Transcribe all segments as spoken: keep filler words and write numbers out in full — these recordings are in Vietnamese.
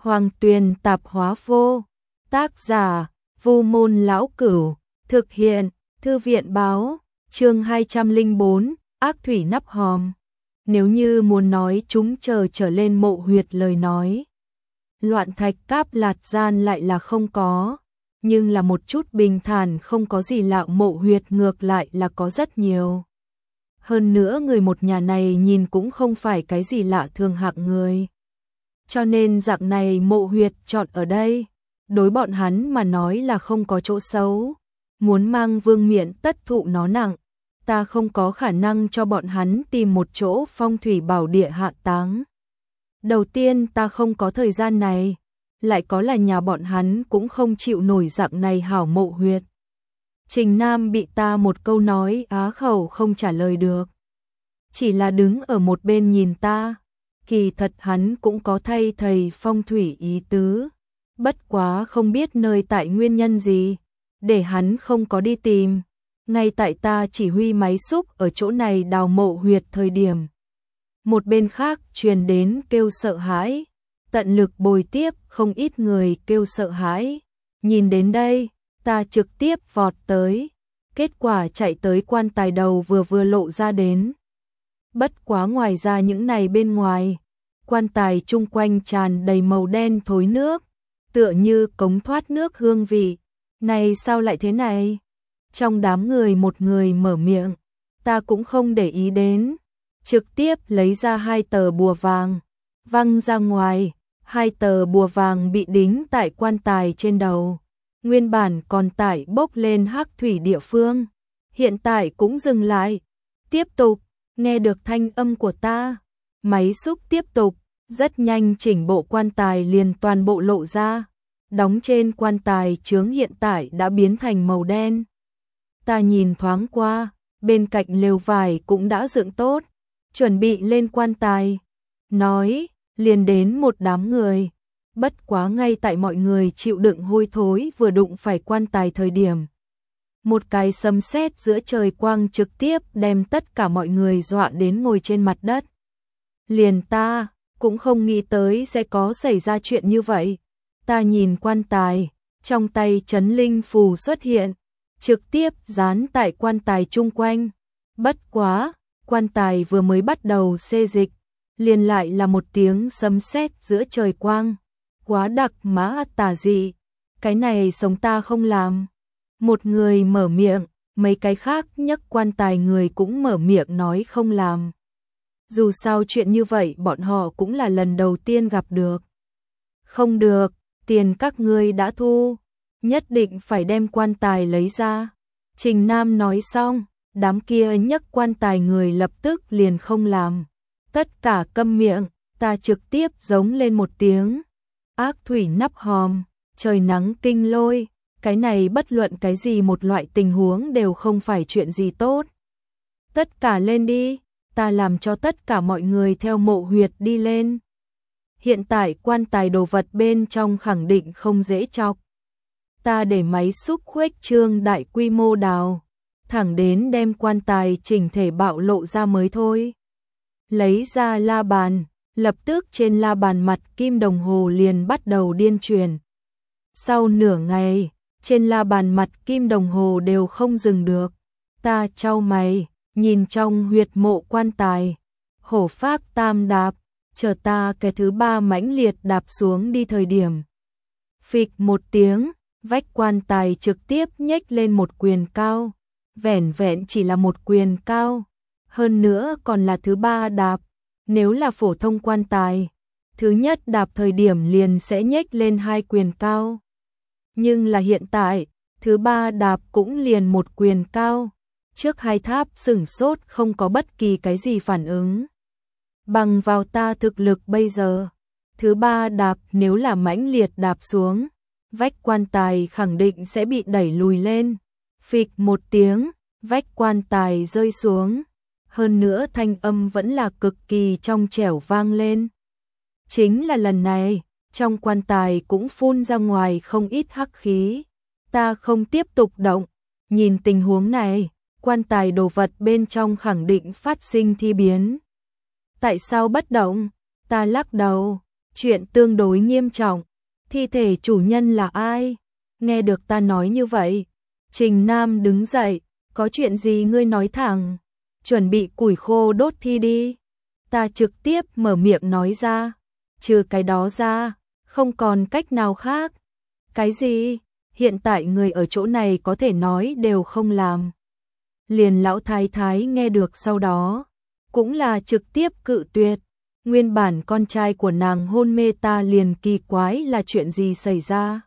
Hoàng Tuyền Tạp Hóa Vô. Tác giả: Vu Môn Lão Cửu. Thực hiện: Thư viện Báo. Chương hai trăm lẻ bốn, Ác Thủy Nắp Hòm. Nếu như muốn nói chúng chờ trở lên mộ huyệt lời nói, loạn thạch cáp lạt gian lại là không có, nhưng là một chút bình thản không có gì lạ mộ huyệt ngược lại là có rất nhiều. Hơn nữa người một nhà này nhìn cũng không phải cái gì lạ thường hạng người. Cho nên dạng này mộ huyệt chọn ở đây, đối bọn hắn mà nói là không có chỗ xấu. Muốn mang vương miện tất thụ nó nặng, ta không có khả năng cho bọn hắn tìm một chỗ phong thủy bảo địa hạ táng. Đầu tiên ta không có thời gian này, lại có là nhà bọn hắn cũng không chịu nổi dạng này hảo mộ huyệt. Trình Nam bị ta một câu nói á khẩu không trả lời được, chỉ là đứng ở một bên nhìn ta. Kỳ thật hắn cũng có thay thầy phong thủy ý tứ, bất quá không biết nơi tại nguyên nhân gì, để hắn không có đi tìm. Ngay tại ta chỉ huy máy xúc ở chỗ này đào mộ huyệt thời điểm, một bên khác truyền đến kêu sợ hãi, tận lực bồi tiếp không ít người kêu sợ hãi. Nhìn đến đây, ta trực tiếp vọt tới, kết quả chạy tới quan tài đầu vừa vừa lộ ra đến. Bất quá ngoài ra những này bên ngoài, quan tài chung quanh tràn đầy màu đen thối nước, tựa như cống thoát nước hương vị. Này sao lại thế này? Trong đám người một người mở miệng, ta cũng không để ý đến, trực tiếp lấy ra hai tờ bùa vàng, văng ra ngoài. Hai tờ bùa vàng bị đính tại quan tài trên đầu, nguyên bản còn tải bốc lên hắc thủy địa phương, hiện tại cũng dừng lại. Tiếp tục, nghe được thanh âm của ta, máy xúc tiếp tục, rất nhanh chỉnh bộ quan tài liền toàn bộ lộ ra. Đóng trên quan tài chướng hiện tại đã biến thành màu đen. Ta nhìn thoáng qua, bên cạnh lều vải cũng đã dựng tốt, chuẩn bị lên quan tài. Nói, liền đến một đám người. Bất quá ngay tại mọi người chịu đựng hôi thối vừa đụng phải quan tài thời điểm, một cái sấm sét giữa trời quang trực tiếp đem tất cả mọi người dọa đến ngồi trên mặt đất. Liền ta cũng không nghĩ tới sẽ có xảy ra chuyện như vậy. Ta nhìn quan tài, trong tay chấn linh phù xuất hiện, trực tiếp dán tại quan tài chung quanh. Bất quá, quan tài vừa mới bắt đầu xê dịch, liền lại là một tiếng sấm sét giữa trời quang. Quá đặc má tà dị, cái này sống ta không làm. Một người mở miệng, mấy cái khác nhấc quan tài người cũng mở miệng nói không làm. Dù sao chuyện như vậy bọn họ cũng là lần đầu tiên gặp được. Không được, tiền các ngươi đã thu, nhất định phải đem quan tài lấy ra. Trình Nam nói xong, đám kia nhấc quan tài người lập tức liền không làm. Tất cả câm miệng, ta trực tiếp giống lên một tiếng. Ác thủy nắp hòm, trời nắng kinh lôi, cái này bất luận cái gì một loại tình huống đều không phải chuyện gì tốt. Tất cả lên đi, ta làm cho tất cả mọi người theo mộ huyệt đi lên. Hiện tại quan tài đồ vật bên trong khẳng định không dễ chọc. Ta để máy xúc khuếch trương đại quy mô đào, thẳng đến đem quan tài chỉnh thể bạo lộ ra mới thôi. Lấy ra la bàn, lập tức trên la bàn mặt kim đồng hồ liền bắt đầu điên chuyển. Sau nửa ngày, trên la bàn mặt kim đồng hồ đều không dừng được. Ta chau mày, nhìn trong huyệt mộ quan tài, hổ phác tam đạp, chờ ta cái thứ ba mãnh liệt đạp xuống đi thời điểm. Phịch một tiếng, vách quan tài trực tiếp nhếch lên một quyền cao, vẻn vẹn chỉ là một quyền cao, hơn nữa còn là thứ ba đạp. Nếu là phổ thông quan tài, thứ nhất đạp thời điểm liền sẽ nhếch lên hai quyền cao. Nhưng là hiện tại, thứ ba đạp cũng liền một quyền cao. Trước hai tháp sửng sốt không có bất kỳ cái gì phản ứng. Bằng vào ta thực lực bây giờ, thứ ba đạp nếu là mãnh liệt đạp xuống, vách quan tài khẳng định sẽ bị đẩy lùi lên. Phịch một tiếng, vách quan tài rơi xuống. Hơn nữa thanh âm vẫn là cực kỳ trong trẻo vang lên. Chính là lần này, trong quan tài cũng phun ra ngoài không ít hắc khí. Ta không tiếp tục động, nhìn tình huống này, quan tài đồ vật bên trong khẳng định phát sinh thi biến. Tại sao bất động? Ta lắc đầu, chuyện tương đối nghiêm trọng. Thi thể chủ nhân là ai? Nghe được ta nói như vậy, Trình Nam đứng dậy, có chuyện gì ngươi nói thẳng, chuẩn bị củi khô đốt thi đi. Ta trực tiếp mở miệng nói ra, trừ cái đó ra, không còn cách nào khác. Cái gì? Hiện tại người ở chỗ này có thể nói đều không làm. Liền lão thái thái nghe được sau đó, cũng là trực tiếp cự tuyệt. Nguyên bản con trai của nàng hôn mê, ta liền kỳ quái là chuyện gì xảy ra.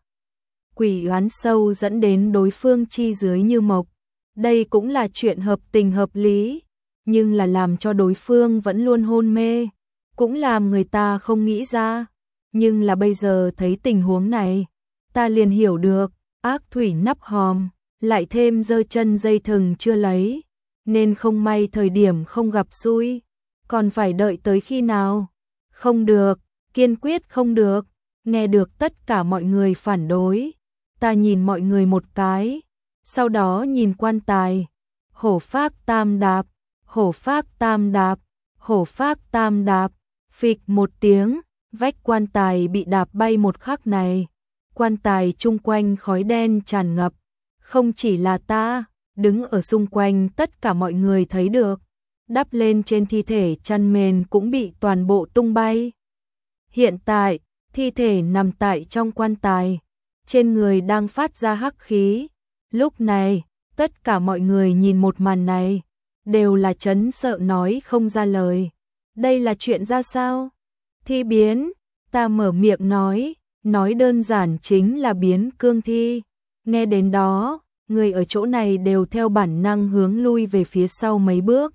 Quỷ oán sâu dẫn đến đối phương chi dưới như mộc. Đây cũng là chuyện hợp tình hợp lý, nhưng là làm cho đối phương vẫn luôn hôn mê, cũng làm người ta không nghĩ ra. Nhưng là bây giờ thấy tình huống này, ta liền hiểu được, ác thủy nắp hòm, lại thêm giơ chân dây thừng chưa lấy, nên không may thời điểm không gặp xui, còn phải đợi tới khi nào? Không được, kiên quyết không được. Nghe được tất cả mọi người phản đối, ta nhìn mọi người một cái, sau đó nhìn quan tài. Hổ phác tam đạp, hổ phác tam đạp, hổ phác tam đạp, phịch một tiếng, vách quan tài bị đạp bay một khắc này. Quan tài chung quanh khói đen tràn ngập, không chỉ là ta, đứng ở xung quanh tất cả mọi người thấy được. Đắp lên trên thi thể chăn mền cũng bị toàn bộ tung bay. Hiện tại, thi thể nằm tại trong quan tài, trên người đang phát ra hắc khí. Lúc này, tất cả mọi người nhìn một màn này, đều là chấn sợ nói không ra lời. Đây là chuyện ra sao? Thi biến, ta mở miệng nói, nói đơn giản chính là biến cương thi. Nghe đến đó, người ở chỗ này đều theo bản năng hướng lui về phía sau mấy bước.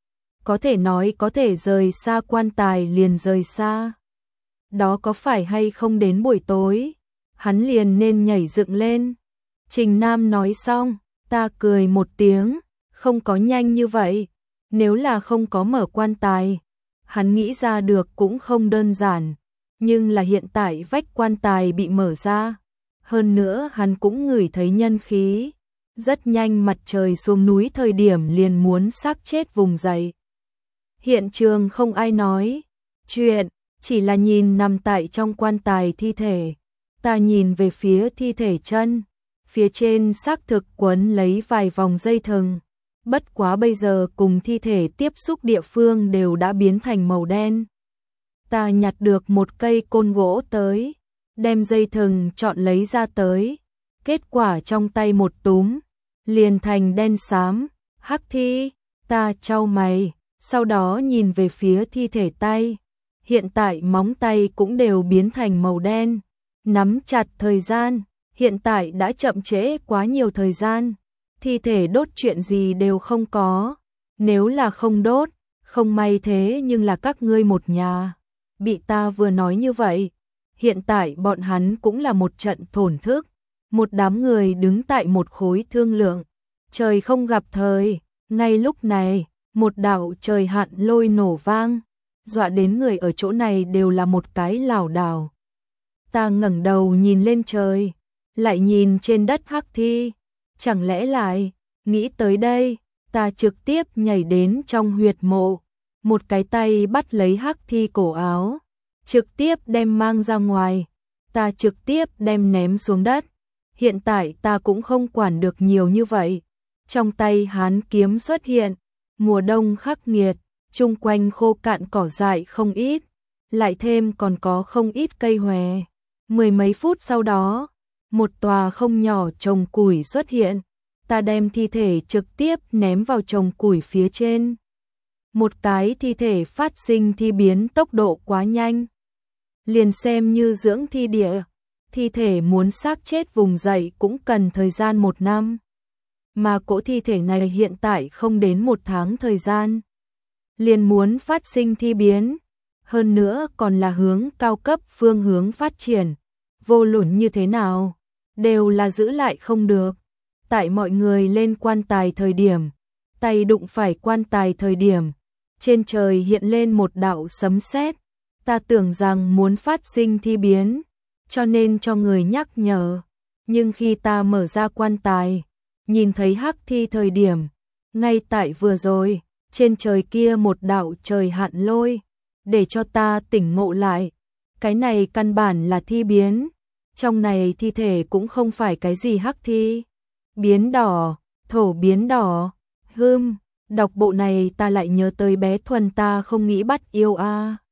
Có thể nói có thể rời xa quan tài liền rời xa. Đó có phải hay không đến buổi tối, hắn liền nên nhảy dựng lên. Trình Nam nói xong, ta cười một tiếng, không có nhanh như vậy. Nếu là không có mở quan tài, hắn nghĩ ra được cũng không đơn giản. Nhưng là hiện tại vách quan tài bị mở ra. Hơn nữa hắn cũng ngửi thấy nhân khí. Rất nhanh mặt trời xuống núi thời điểm liền muốn xác chết vùng dậy. Hiện trường không ai nói chuyện, chỉ là nhìn nằm tại trong quan tài thi thể. Ta nhìn về phía thi thể chân, phía trên xác thực quấn lấy vài vòng dây thừng. Bất quá bây giờ cùng thi thể tiếp xúc địa phương đều đã biến thành màu đen. Ta nhặt được một cây côn gỗ tới, đem dây thừng chọn lấy ra tới. Kết quả trong tay một túm, liền thành đen xám. Hắc thi, ta chau mày, sau đó nhìn về phía thi thể tay. Hiện tại móng tay cũng đều biến thành màu đen. Nắm chặt thời gian, hiện tại đã chậm trễ quá nhiều thời gian. Thi thể đốt chuyện gì đều không có. Nếu là không đốt, không may thế nhưng là các ngươi một nhà. Bị ta vừa nói như vậy, hiện tại bọn hắn cũng là một trận thổn thức. Một đám người đứng tại một khối thương lượng. Trời không gặp thời, ngay lúc này, một đạo trời hạn lôi nổ vang, dọa đến người ở chỗ này đều là một cái lảo đảo. Ta ngẩng đầu nhìn lên trời, lại nhìn trên đất hắc thi, chẳng lẽ lại, nghĩ tới đây, ta trực tiếp nhảy đến trong huyệt mộ, một cái tay bắt lấy hắc thi cổ áo, trực tiếp đem mang ra ngoài, ta trực tiếp đem ném xuống đất. Hiện tại ta cũng không quản được nhiều như vậy. Trong tay hán kiếm xuất hiện, mùa đông khắc nghiệt, chung quanh khô cạn cỏ dại không ít, lại thêm còn có không ít cây hòe. Mười mấy phút sau đó, một tòa không nhỏ chồng củi xuất hiện, ta đem thi thể trực tiếp ném vào chồng củi phía trên. Một cái thi thể phát sinh thi biến tốc độ quá nhanh, liền xem như dưỡng thi địa, thi thể muốn xác chết vùng dậy cũng cần thời gian một năm. Mà cỗ thi thể này hiện tại không đến một tháng thời gian, liền muốn phát sinh thi biến, hơn nữa còn là hướng cao cấp phương hướng phát triển, vô luận như thế nào, đều là giữ lại không được. Tại mọi người lên quan tài thời điểm, tay đụng phải quan tài thời điểm, trên trời hiện lên một đạo sấm sét, ta tưởng rằng muốn phát sinh thi biến, cho nên cho người nhắc nhở, nhưng khi ta mở ra quan tài, nhìn thấy hắc thi thời điểm, ngay tại vừa rồi, trên trời kia một đạo trời hạn lôi, để cho ta tỉnh ngộ lại, Cái này căn bản là thi biến, trong này thi thể cũng không phải cái gì hắc thi. Biến đỏ, thổ biến đỏ, hưm, đọc bộ này ta lại nhớ tới bé Thuần ta không nghĩ bắt yêu a.